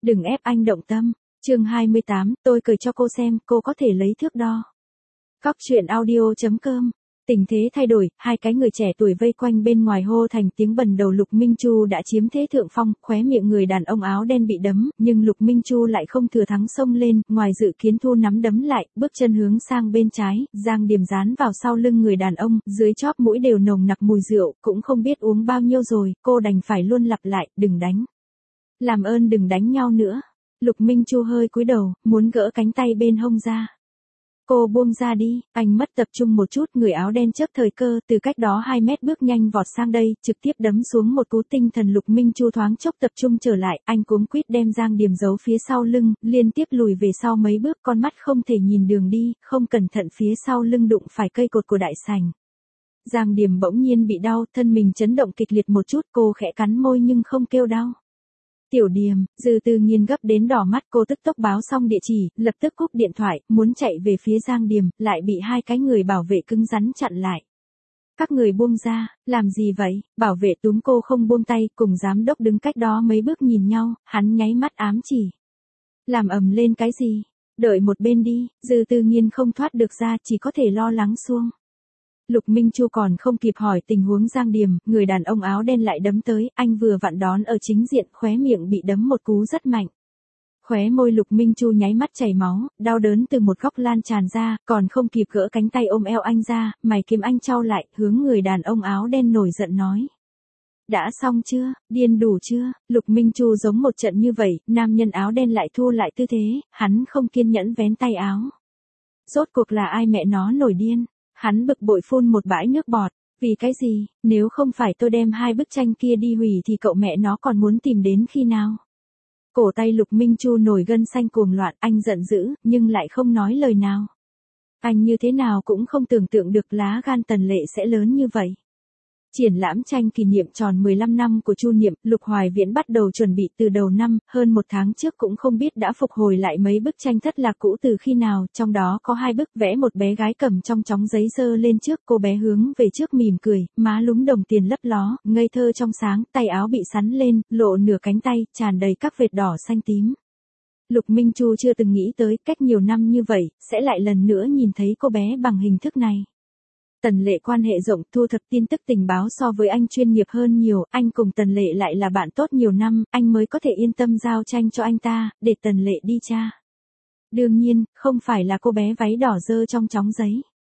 Đừng ép anh động tâm. Chương 28, tôi cười cho cô xem, cô có thể lấy thước đo. Góc truyện audio.com. Tình thế thay đổi, hai cái người trẻ tuổi vây quanh bên ngoài hô thành tiếng bần đầu. Lục Minh Chu đã chiếm thế thượng phong, khóe miệng người đàn ông áo đen bị đấm, nhưng Lục Minh Chu lại không thừa thắng xông lên, ngoài dự kiến thu nắm đấm lại, bước chân hướng sang bên trái, Giang Điềm dán vào sau lưng người đàn ông, dưới chóp mũi đều nồng nặc mùi rượu, cũng không biết uống bao nhiêu rồi, cô đành phải luôn lặp lại, đừng đánh. Làm ơn đừng đánh nhau nữa. Lục Minh Chu hơi cúi đầu, muốn gỡ cánh tay bên hông ra. Cô buông ra đi, anh mất tập trung một chút, người áo đen chớp thời cơ, từ cách đó 2 mét bước nhanh vọt sang đây, trực tiếp đấm xuống một cú tinh thần. Lục Minh Chu thoáng chốc tập trung trở lại, anh cuống quýt đem Giang Điềm giấu phía sau lưng, liên tiếp lùi về sau mấy bước, con mắt không thể nhìn đường đi, không cẩn thận phía sau lưng đụng phải cây cột của đại sảnh. Giang Điềm bỗng nhiên bị đau, thân mình chấn động kịch liệt một chút, cô khẽ cắn môi nhưng không kêu đau. Tiểu Điềm, Dư Tư Nghiên gấp đến đỏ mắt, cô tức tốc báo xong địa chỉ, lập tức cúp điện thoại, muốn chạy về phía Giang Điềm, lại bị hai cái người bảo vệ cứng rắn chặn lại. Các người buông ra, làm gì vậy? Bảo vệ túm cô không buông tay, cùng giám đốc đứng cách đó mấy bước nhìn nhau, hắn nháy mắt ám chỉ. Làm ầm lên cái gì? Đợi một bên đi. Dư Tư Nghiên không thoát được ra, chỉ có thể lo lắng xuông. Lục Minh Chu còn không kịp hỏi tình huống Giang Điềm, người đàn ông áo đen lại đấm tới, anh vừa vặn đón ở chính diện, khóe miệng bị đấm một cú rất mạnh. Khóe môi Lục Minh Chu nháy mắt chảy máu, đau đớn từ một góc lan tràn ra, còn không kịp gỡ cánh tay ôm eo anh ra, mày kiếm anh chau lại, hướng người đàn ông áo đen nổi giận nói. Đã xong chưa, điên đủ chưa? Lục Minh Chu giống một trận như vậy, nam nhân áo đen lại thu lại tư thế, hắn không kiên nhẫn vén tay áo. Rốt cuộc là ai mẹ nó nổi điên? Hắn bực bội phun một bãi nước bọt, vì cái gì, nếu không phải tôi đem 2 bức tranh kia đi hủy thì cậu mẹ nó còn muốn tìm đến khi nào? Cổ tay Lục Minh Chu nổi gân xanh cuồng loạn, anh giận dữ, nhưng lại không nói lời nào. Anh như thế nào cũng không tưởng tượng được lá gan Tần Lệ sẽ lớn như vậy. Triển lãm tranh kỷ niệm tròn 15 năm của Chu Niệm, Lục Hoài Viễn bắt đầu chuẩn bị từ đầu năm, hơn 1 tháng trước cũng không biết đã phục hồi lại mấy bức tranh thất lạc cũ từ khi nào, trong đó có 2 bức vẽ một bé gái cầm trong chóng giấy dơ lên trước, cô bé hướng về trước mỉm cười, má lúm đồng tiền lấp ló, ngây thơ trong sáng, tay áo bị sắn lên, lộ nửa cánh tay, tràn đầy các vệt đỏ xanh tím. Lục Minh Chu chưa từng nghĩ tới, cách nhiều năm như vậy, sẽ lại lần nữa nhìn thấy cô bé bằng hình thức này. Tần Lệ quan hệ rộng, thu thập tin tức tình báo so với anh chuyên nghiệp hơn nhiều, anh cùng Tần Lệ lại là bạn tốt nhiều năm, anh mới có thể yên tâm giao tranh cho anh ta, để Tần Lệ đi tra. Đương nhiên, không phải là cô bé váy đỏ dơ trong chóng giấy.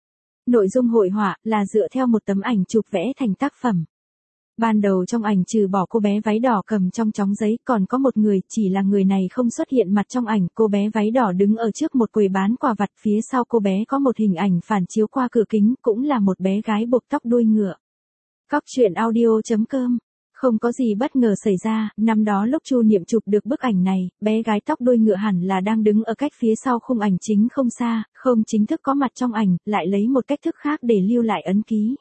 Nội dung hội họa là dựa theo một tấm ảnh chụp vẽ thành tác phẩm. Ban đầu trong ảnh trừ bỏ cô bé váy đỏ cầm trong chóng giấy, còn có một người, chỉ là người này không xuất hiện mặt trong ảnh, cô bé váy đỏ đứng ở trước một quầy bán quà vặt, phía sau cô bé có một hình ảnh phản chiếu qua cửa kính, cũng là một bé gái buộc tóc đuôi ngựa. Góc truyện audio.com. Không có gì bất ngờ xảy ra, năm đó lúc Chu Niệm chụp được bức ảnh này, bé gái tóc đuôi ngựa hẳn là đang đứng ở cách phía sau khung ảnh chính không xa, không chính thức có mặt trong ảnh, lại lấy một cách thức khác để lưu lại ấn ký.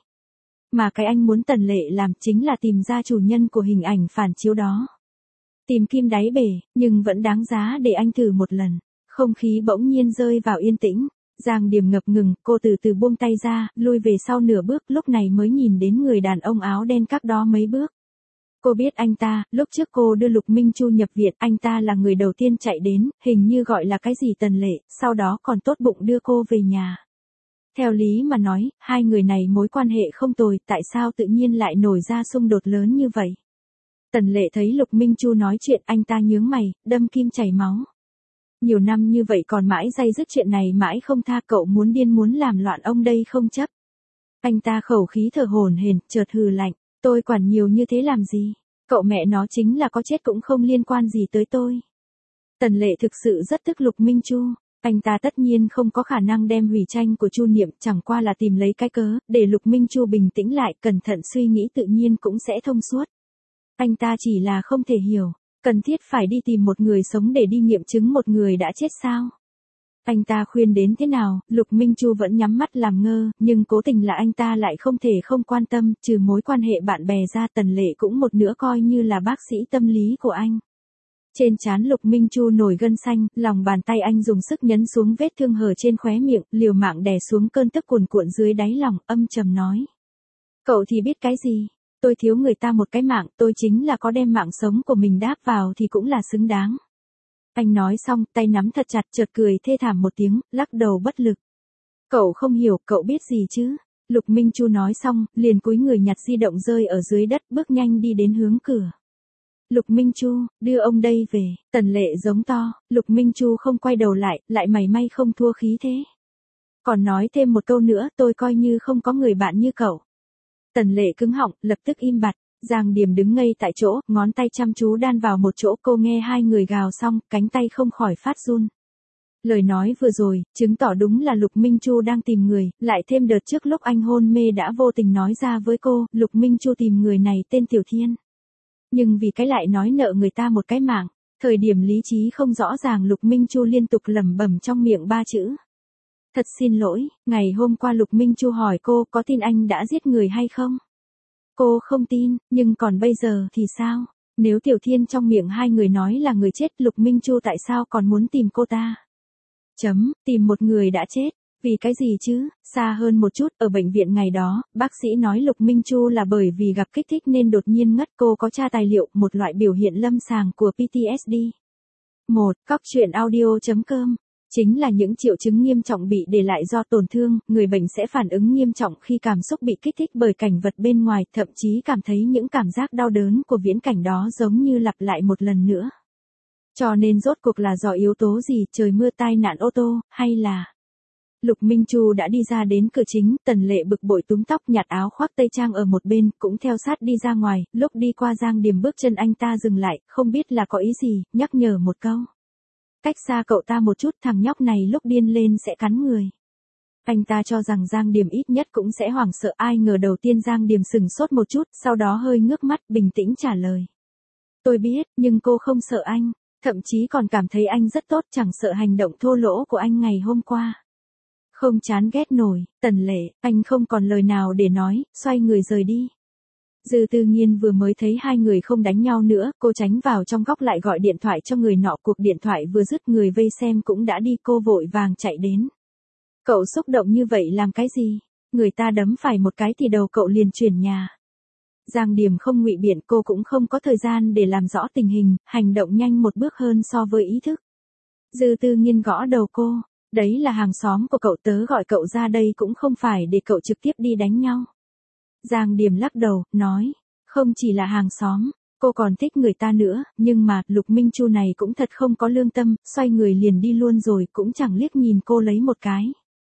Mà cái anh muốn Tần Lệ làm chính là tìm ra chủ nhân của hình ảnh phản chiếu đó. Tìm kim đáy bể, nhưng vẫn đáng giá để anh thử một lần. Không khí bỗng nhiên rơi vào yên tĩnh. Giang Điềm ngập ngừng, cô từ từ buông tay ra, lui về sau nửa bước, lúc này mới nhìn đến người đàn ông áo đen cách đó mấy bước. Cô biết anh ta, lúc trước cô đưa Lục Minh Chu nhập viện, anh ta là người đầu tiên chạy đến, hình như gọi là cái gì Tần Lệ, sau đó còn tốt bụng đưa cô về nhà. Theo lý mà nói, hai người này mối quan hệ không tồi, tại sao tự nhiên lại nổi ra xung đột lớn như vậy? Tần Lệ thấy Lục Minh Chu nói chuyện, anh ta nhướng mày, đâm kim chảy máu. Nhiều năm như vậy còn mãi day dứt chuyện này mãi không tha, cậu muốn điên muốn làm loạn ông đây không chấp. Anh ta khẩu khí thở hổn hển, chợt hừ lạnh, tôi quản nhiều như thế làm gì? Cậu mẹ nó chính là có chết cũng không liên quan gì tới tôi. Tần Lệ thực sự rất tức Lục Minh Chu. Anh ta tất nhiên không có khả năng đem hủy tranh của Chu Niệm, chẳng qua là tìm lấy cái cớ, để Lục Minh Chu bình tĩnh lại, cẩn thận suy nghĩ tự nhiên cũng sẽ thông suốt. Anh ta chỉ là không thể hiểu, cần thiết phải đi tìm một người sống để đi nghiệm chứng một người đã chết sao? Anh ta khuyên đến thế nào, Lục Minh Chu vẫn nhắm mắt làm ngơ, nhưng cố tình là anh ta lại không thể không quan tâm, trừ mối quan hệ bạn bè ra, Tần Lệ cũng một nữa coi như là bác sĩ tâm lý của anh. Trên trán Lục Minh Chu nổi gân xanh, lòng bàn tay anh dùng sức nhấn xuống vết thương hở trên khóe miệng, liều mạng đè xuống cơn tức cuồn cuộn dưới đáy lòng, âm trầm nói. Cậu thì biết cái gì? Tôi thiếu người ta một cái mạng, tôi chính là có đem mạng sống của mình đáp vào thì cũng là xứng đáng. Anh nói xong, tay nắm thật chặt, chợt cười thê thảm một tiếng, lắc đầu bất lực. Cậu không hiểu, cậu biết gì chứ? Lục Minh Chu nói xong, liền cúi người nhặt di động rơi ở dưới đất, bước nhanh đi đến hướng cửa. Lục Minh Chu, đưa ông đây về, Tần Lệ giống to. Lục Minh Chu không quay đầu lại mảy may không thua khí thế. Còn nói thêm một câu nữa, tôi coi như không có người bạn như cậu. Tần Lệ cứng họng, lập tức im bặt. Giang Điềm đứng ngây tại chỗ, ngón tay chăm chú đan vào một chỗ, cô nghe hai người gào xong, cánh tay không khỏi phát run. Lời nói vừa rồi, chứng tỏ đúng là Lục Minh Chu đang tìm người, lại thêm đợt trước lúc anh hôn mê đã vô tình nói ra với cô, Lục Minh Chu tìm người này tên Tiểu Thiên. Nhưng vì cái lại nói nợ người ta một cái mạng, thời điểm lý trí không rõ ràng Lục Minh Chu liên tục lẩm bẩm trong miệng ba chữ. Thật xin lỗi, ngày hôm qua Lục Minh Chu hỏi cô có tin anh đã giết người hay không? Cô không tin, nhưng còn bây giờ thì sao? Nếu Tiểu Thiên trong miệng hai người nói là người chết, Lục Minh Chu tại sao còn muốn tìm cô ta? Tìm một người đã chết. Vì cái gì chứ? Xa hơn một chút, ở bệnh viện ngày đó, bác sĩ nói Lục Minh Chu là bởi vì gặp kích thích nên đột nhiên ngất. Cô có tra tài liệu, một loại biểu hiện lâm sàng của PTSD. Cóc truyện audio.com. Chính là những triệu chứng nghiêm trọng bị để lại do tổn thương, người bệnh sẽ phản ứng nghiêm trọng khi cảm xúc bị kích thích bởi cảnh vật bên ngoài, thậm chí cảm thấy những cảm giác đau đớn của viễn cảnh đó giống như lặp lại một lần nữa. Cho nên rốt cuộc là do yếu tố gì, trời mưa tai nạn ô tô, hay là... Lục Minh Chu đã đi ra đến cửa chính, Tần Lệ bực bội túm tóc nhặt áo khoác tây trang ở một bên, cũng theo sát đi ra ngoài, lúc đi qua Giang Điềm bước chân anh ta dừng lại, không biết là có ý gì, nhắc nhở một câu. Cách xa cậu ta một chút, thằng nhóc này lúc điên lên sẽ cắn người. Anh ta cho rằng Giang Điềm ít nhất cũng sẽ hoảng sợ, ai ngờ đầu tiên Giang Điềm sừng sốt một chút, sau đó hơi ngước mắt, bình tĩnh trả lời. Tôi biết, nhưng cô không sợ anh, thậm chí còn cảm thấy anh rất tốt, chẳng sợ hành động thô lỗ của anh ngày hôm qua. Không chán ghét nổi, Tần Lệ, anh không còn lời nào để nói, xoay người rời đi. Dư Tư Nhiên vừa mới thấy hai người không đánh nhau nữa, cô tránh vào trong góc lại gọi điện thoại cho người nọ, cuộc điện thoại vừa dứt người vây xem cũng đã đi, cô vội vàng chạy đến. Cậu xúc động như vậy làm cái gì? Người ta đấm phải một cái thì đầu cậu liền chuyển nhà. Giang Điềm không ngụy biện, cô cũng không có thời gian để làm rõ tình hình, hành động nhanh một bước hơn so với ý thức. Dư Tư Nhiên gõ đầu cô. Đấy là hàng xóm của cậu, tớ gọi cậu ra đây cũng không phải để cậu trực tiếp đi đánh nhau. Giang Điềm lắc đầu, nói, không chỉ là hàng xóm, cô còn thích người ta nữa, nhưng mà, Lục Minh Chu này cũng thật không có lương tâm, xoay người liền đi luôn rồi, cũng chẳng liếc nhìn cô lấy một cái.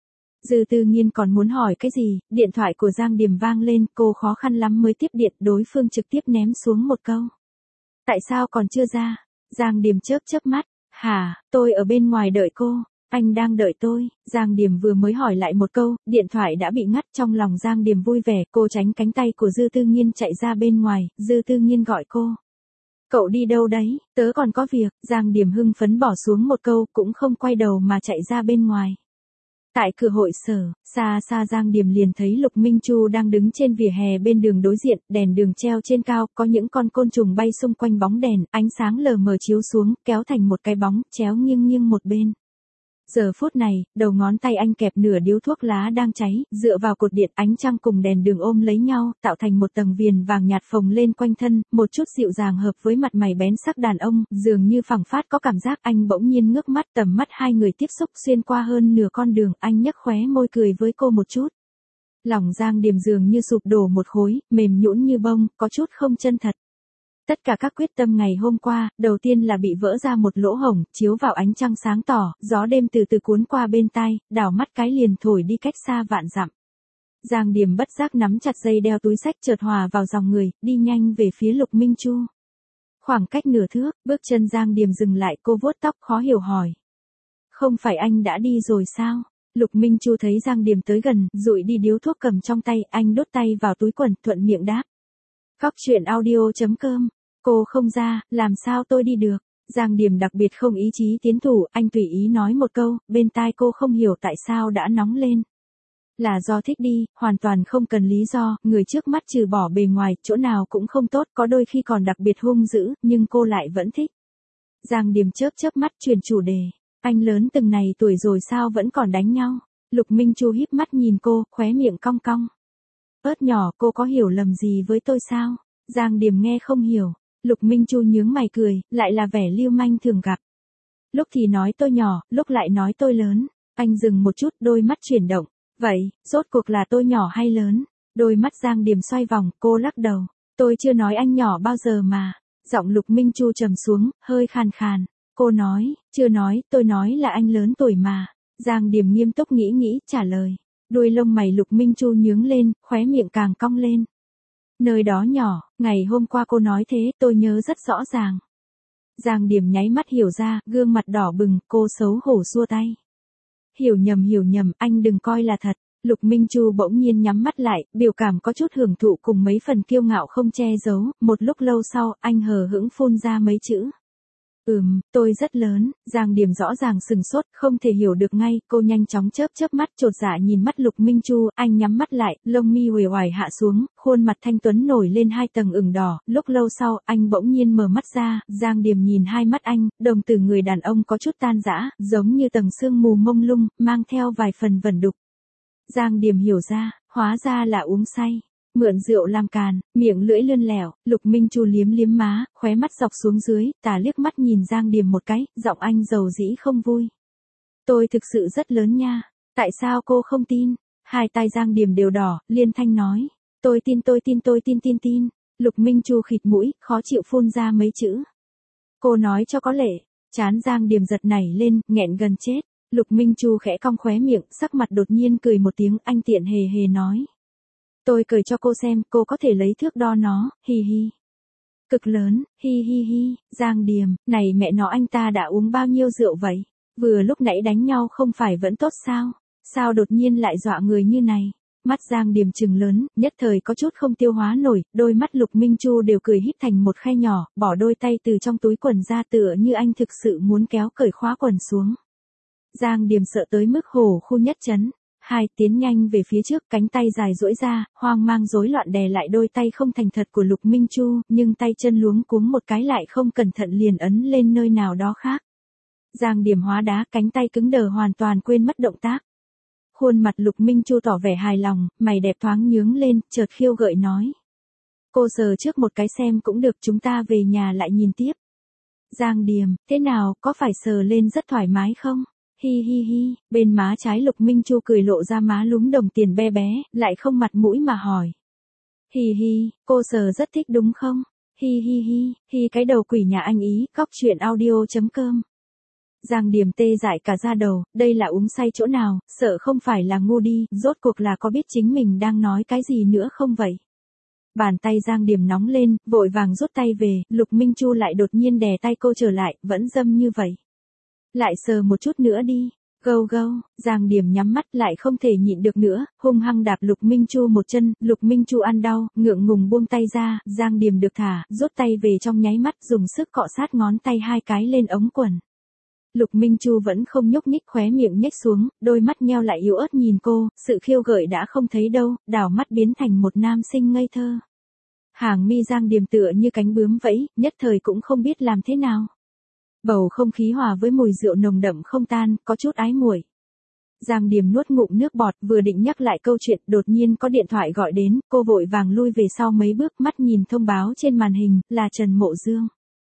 Dư Tư Nhiên còn muốn hỏi cái gì, điện thoại của Giang Điềm vang lên, cô khó khăn lắm mới tiếp điện, đối phương trực tiếp ném xuống một câu. Tại sao còn chưa ra? Giang Điềm chớp chớp mắt, hả, tôi ở bên ngoài đợi cô. Anh đang đợi tôi. Giang Điềm vừa mới hỏi lại một câu, điện thoại đã bị ngắt, trong lòng Giang Điềm vui vẻ, cô tránh cánh tay của Dư Tư Nhiên chạy ra bên ngoài, Dư Tư Nhiên gọi cô. Cậu đi đâu đấy, tớ còn có việc, Giang Điềm hưng phấn bỏ xuống một câu, cũng không quay đầu mà chạy ra bên ngoài. Tại cửa hội sở, xa xa Giang Điềm liền thấy Lục Minh Chu đang đứng trên vỉa hè bên đường đối diện, đèn đường treo trên cao, có những con côn trùng bay xung quanh bóng đèn, ánh sáng lờ mờ chiếu xuống, kéo thành một cái bóng, chéo nghiêng nghiêng một bên. Giờ phút này, đầu ngón tay anh kẹp nửa điếu thuốc lá đang cháy, dựa vào cột điện, ánh trăng cùng đèn đường ôm lấy nhau, tạo thành một tầng viền vàng nhạt phồng lên quanh thân, một chút dịu dàng hợp với mặt mày bén sắc đàn ông, dường như phảng phát có cảm giác. Anh bỗng nhiên ngước mắt, tầm mắt hai người tiếp xúc xuyên qua hơn nửa con đường, anh nhếch khóe môi cười với cô một chút. Lòng Giang Điềm dường như sụp đổ một khối, mềm nhũn như bông, có chút không chân thật. Tất cả các quyết tâm ngày hôm qua, đầu tiên là bị vỡ ra một lỗ hổng, chiếu vào ánh trăng sáng tỏ, gió đêm từ từ cuốn qua bên tai, đảo mắt cái liền thổi đi cách xa vạn dặm. Giang Điềm bất giác nắm chặt dây đeo túi xách, chợt hòa vào dòng người, đi nhanh về phía Lục Minh Chu. Khoảng cách nửa thước, bước chân Giang Điềm dừng lại, cô vuốt tóc khó hiểu hỏi. Không phải anh đã đi rồi sao? Lục Minh Chu thấy Giang Điềm tới gần, dụi đi điếu thuốc cầm trong tay, anh đút tay vào túi quần, thuận miệng đáp. Cóc truyện audio.com. Cô không ra, làm sao tôi đi được? Giang Điềm đặc biệt không ý chí tiến thủ, anh tùy ý nói một câu, bên tai cô không hiểu tại sao đã nóng lên. Là do thích đi, hoàn toàn không cần lý do, người trước mắt trừ bỏ bề ngoài, chỗ nào cũng không tốt, có đôi khi còn đặc biệt hung dữ, nhưng cô lại vẫn thích. Giang Điềm chớp chớp mắt chuyển chủ đề, anh lớn từng này tuổi rồi sao vẫn còn đánh nhau? Lục Minh Chu híp mắt nhìn cô, khóe miệng cong cong. Ớt nhỏ, cô có hiểu lầm gì với tôi sao? Giang Điềm nghe không hiểu. Lục Minh Chu nhướng mày cười, lại là vẻ lưu manh thường gặp. Lúc thì nói tôi nhỏ, lúc lại nói tôi lớn. Anh dừng một chút, đôi mắt chuyển động. Vậy, rốt cuộc là tôi nhỏ hay lớn? Đôi mắt Giang Điềm xoay vòng, cô lắc đầu. Tôi chưa nói anh nhỏ bao giờ mà. Giọng Lục Minh Chu trầm xuống, hơi khàn khàn. Cô nói, chưa nói, tôi nói là anh lớn tuổi mà. Giang Điềm nghiêm túc nghĩ, trả lời. Đuôi lông mày Lục Minh Chu nhướng lên, khóe miệng càng cong lên. Nơi đó nhỏ, ngày hôm qua cô nói thế, tôi nhớ rất rõ ràng. Giang Điềm nháy mắt hiểu ra, gương mặt đỏ bừng, cô xấu hổ xua tay. Hiểu nhầm, anh đừng coi là thật. Lục Minh Chu bỗng nhiên nhắm mắt lại, biểu cảm có chút hưởng thụ cùng mấy phần kiêu ngạo không che giấu, một lúc lâu sau, anh hờ hững phun ra mấy chữ. Tôi rất lớn. Giang Điềm rõ ràng sừng sốt, không thể hiểu được ngay, cô nhanh chóng chớp mắt chột dạ nhìn mắt Lục Minh Chu, anh nhắm mắt lại, lông mi uể oải hạ xuống, khuôn mặt thanh tuấn nổi lên 2 tầng ửng đỏ, lúc lâu sau, anh bỗng nhiên mở mắt ra, Giang Điềm nhìn hai mắt anh, đồng tử người đàn ông có chút tan rã, giống như tầng sương mù mông lung, mang theo vài phần vẩn đục. Giang Điềm hiểu ra, hóa ra là uống say. Mượn rượu làm càn, miệng lưỡi lươn lẻo, Lục Minh Chu liếm má, khóe mắt dọc xuống dưới, tà liếc mắt nhìn Giang Điềm một cái, giọng anh dầu dĩ không vui. Tôi thực sự rất lớn nha, tại sao cô không tin? Hai tay Giang Điềm đều đỏ, liên thanh nói. Tôi tin. Lục Minh Chu khịt mũi, khó chịu phun ra mấy chữ. Cô nói cho có lệ, trán Giang Điềm giật nảy lên, nghẹn gần chết. Lục Minh Chu khẽ cong khóe miệng, sắc mặt đột nhiên cười một tiếng, anh tiện hề nói. Tôi cười cho cô xem, cô có thể lấy thước đo nó, hi hi. Cực lớn, hi, Giang Điềm, này mẹ nó anh ta đã uống bao nhiêu rượu vậy? Vừa lúc nãy đánh nhau không phải vẫn tốt sao? Sao đột nhiên lại dọa người như này? Mắt Giang Điềm trừng lớn, nhất thời có chút không tiêu hóa nổi, đôi mắt Lục Minh Chu đều cười híp thành một khe nhỏ, bỏ đôi tay từ trong túi quần ra tựa như anh thực sự muốn kéo cởi khóa quần xuống. Giang Điềm sợ tới mức hổ khu nhất chấn. Hai tiến nhanh về phía trước, cánh tay dài duỗi ra, hoang mang rối loạn đè lại đôi tay không thành thật của Lục Minh Chu, nhưng tay chân luống cuống một cái lại không cẩn thận liền ấn lên nơi nào đó khác. Giang Điềm hóa đá, cánh tay cứng đờ hoàn toàn quên mất động tác. Khuôn mặt Lục Minh Chu tỏ vẻ hài lòng, mày đẹp thoáng nhướng lên, chợt khiêu gợi nói. Cô sờ trước một cái xem cũng được, chúng ta về nhà lại nhìn tiếp. Giang Điềm, thế nào, có phải sờ lên rất thoải mái không? Hi, bên má trái Lục Minh Chu cười lộ ra má lúm đồng tiền bé, lại không mặt mũi mà hỏi. Hi, cô sờ rất thích đúng không? Hi cái đầu quỷ nhà anh ý, cóc truyện audio.com. Giang Điềm tê dại cả da đầu, đây là uống say chỗ nào, sợ không phải là ngu đi, rốt cuộc là có biết chính mình đang nói cái gì nữa không vậy? Bàn tay Giang Điềm nóng lên, vội vàng rút tay về, Lục Minh Chu lại đột nhiên đè tay cô trở lại, vẫn dâm như vậy. Lại sờ một chút nữa đi. Gâu, Giang Điềm nhắm mắt lại không thể nhịn được nữa, hung hăng đạp Lục Minh Chu một chân, Lục Minh Chu ăn đau, ngượng ngùng buông tay ra, Giang Điềm được thả, rút tay về trong nháy mắt dùng sức cọ sát ngón tay hai cái lên ống quần. Lục Minh Chu vẫn không nhúc nhích, khóe miệng nhếch xuống, đôi mắt nheo lại yếu ớt nhìn cô, sự khiêu gợi đã không thấy đâu, đảo mắt biến thành một nam sinh ngây thơ. Hàng mi Giang Điềm tựa như cánh bướm vẫy, nhất thời cũng không biết làm thế nào. Bầu không khí hòa với mùi rượu nồng đậm không tan, có chút ái muội. Giang Điềm nuốt ngụm nước bọt, vừa định nhắc lại câu chuyện, đột nhiên có điện thoại gọi đến, cô vội vàng lui về sau mấy bước, mắt nhìn thông báo trên màn hình, là Trần Mộ Dương.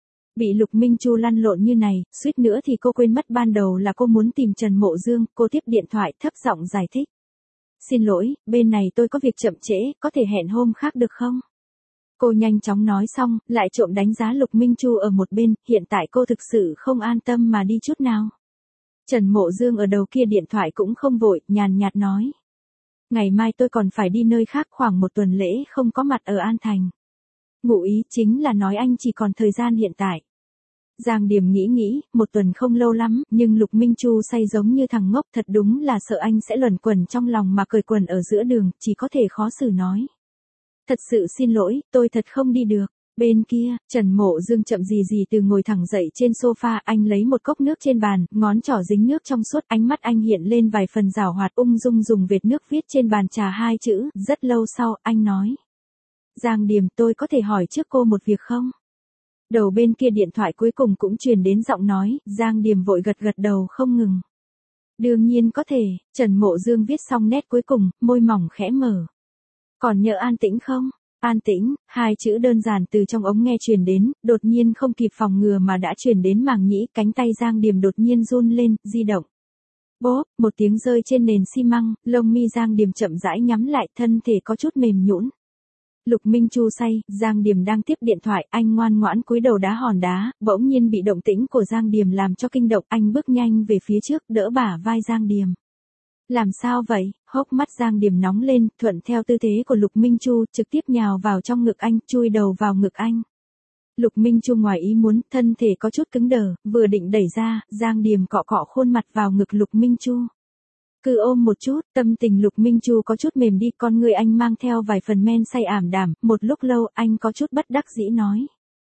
Bị Lục Minh Chu lăn lộn như này, suýt nữa thì cô quên mất ban đầu là cô muốn tìm Trần Mộ Dương, cô tiếp điện thoại, thấp giọng giải thích. Xin lỗi, bên này tôi có việc chậm trễ, có thể hẹn hôm khác được không? Cô nhanh chóng nói xong, lại trộm đánh giá Lục Minh Chu ở một bên, hiện tại cô thực sự không an tâm mà đi chút nào. Trần Mộ Dương ở đầu kia điện thoại cũng không vội, nhàn nhạt nói. Ngày mai tôi còn phải đi nơi khác, khoảng 1 tuần lễ không có mặt ở An Thành. Ngụ ý chính là nói anh chỉ còn thời gian hiện tại. Giang Điềm nghĩ, 1 tuần không lâu lắm, nhưng Lục Minh Chu say giống như thằng ngốc, thật đúng là sợ anh sẽ luẩn quẩn trong lòng mà cởi quần ở giữa đường, chỉ có thể khó xử nói. Thật sự xin lỗi, tôi thật không đi được. Bên kia, Trần Mộ Dương chậm gì từ ngồi thẳng dậy trên sofa, anh lấy một cốc nước trên bàn, ngón trỏ dính nước trong suốt, ánh mắt anh hiện lên vài phần giảo hoạt, ung dung dùng vệt nước viết trên bàn trà 2 chữ, rất lâu sau, anh nói. Giang Điềm, tôi có thể hỏi trước cô một việc không? Đầu bên kia điện thoại cuối cùng cũng truyền đến giọng nói, Giang Điềm vội gật đầu không ngừng. Đương nhiên có thể, Trần Mộ Dương viết xong nét cuối cùng, môi mỏng khẽ mở. Còn nhớ an tĩnh không? An tĩnh, hai chữ đơn giản từ trong ống nghe truyền đến, đột nhiên không kịp phòng ngừa mà đã truyền đến màng nhĩ, cánh tay Giang Điềm đột nhiên run lên, di động. Bốp, một tiếng rơi trên nền xi măng, lông mi Giang Điềm chậm rãi nhắm lại, thân thể có chút mềm nhũn. Lục Minh Chu say, Giang Điềm đang tiếp điện thoại, anh ngoan ngoãn cúi đầu đá hòn đá, bỗng nhiên bị động tĩnh của Giang Điềm làm cho kinh động, anh bước nhanh về phía trước, đỡ bả vai Giang Điềm. Làm sao vậy? Hốc mắt Giang Điềm nóng lên, thuận theo tư thế của Lục Minh Chu, trực tiếp nhào vào trong ngực anh, chui đầu vào ngực anh. Lục Minh Chu ngoài ý muốn, thân thể có chút cứng đờ, vừa định đẩy ra, Giang Điềm cọ cọ khuôn mặt vào ngực Lục Minh Chu. Cứ ôm một chút, tâm tình Lục Minh Chu có chút mềm đi, con người anh mang theo vài phần men say ảm đạm, một lúc lâu anh có chút bất đắc dĩ nói.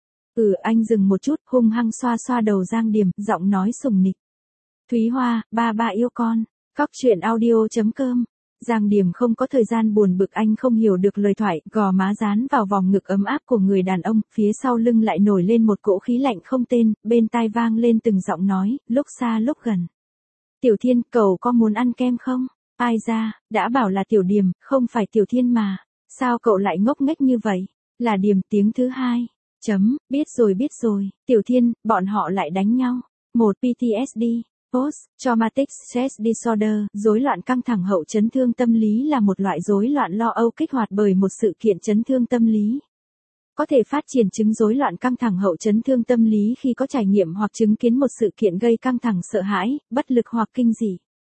Anh dừng một chút, hung hăng xoa xoa đầu Giang Điềm, giọng nói sùng nịch. Thúy Hoa, ba yêu con. Cóc truyện audio.com. Giang Điềm không có thời gian buồn bực, anh không hiểu được lời thoại, gò má dán vào vòng ngực ấm áp của người đàn ông, phía sau lưng lại nổi lên một cỗ khí lạnh không tên, bên tai vang lên từng giọng nói, lúc xa lúc gần. Tiểu Thiên, cậu có muốn ăn kem không? Ai ra, đã bảo là Tiểu Điềm, không phải Tiểu Thiên mà. Sao cậu lại ngốc nghếch như vậy? Là Điềm, tiếng thứ hai. Biết rồi, Tiểu Thiên, bọn họ lại đánh nhau. Một PTSD. Post-traumatic stress disorder, rối loạn căng thẳng hậu chấn thương tâm lý là một loại rối loạn lo âu kích hoạt bởi một sự kiện chấn thương tâm lý. Có thể phát triển chứng rối loạn căng thẳng hậu chấn thương tâm lý khi có trải nghiệm hoặc chứng kiến một sự kiện gây căng thẳng sợ hãi, bất lực hoặc kinh dị.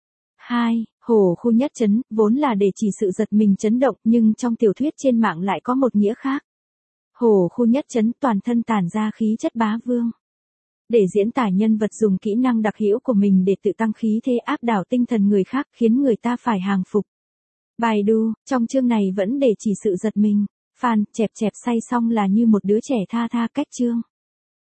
2. Hổ khu nhất chấn, vốn là để chỉ sự giật mình chấn động, nhưng trong tiểu thuyết trên mạng lại có một nghĩa khác. Hổ khu nhất chấn, toàn thân tản ra khí chất bá vương. Để diễn tả nhân vật dùng kỹ năng đặc hữu của mình để tự tăng khí thế áp đảo tinh thần người khác, khiến người ta phải hàng phục. Baidu, trong chương này vẫn để chỉ sự giật mình. Phan, chẹp say xong là như một đứa trẻ tha cách chương.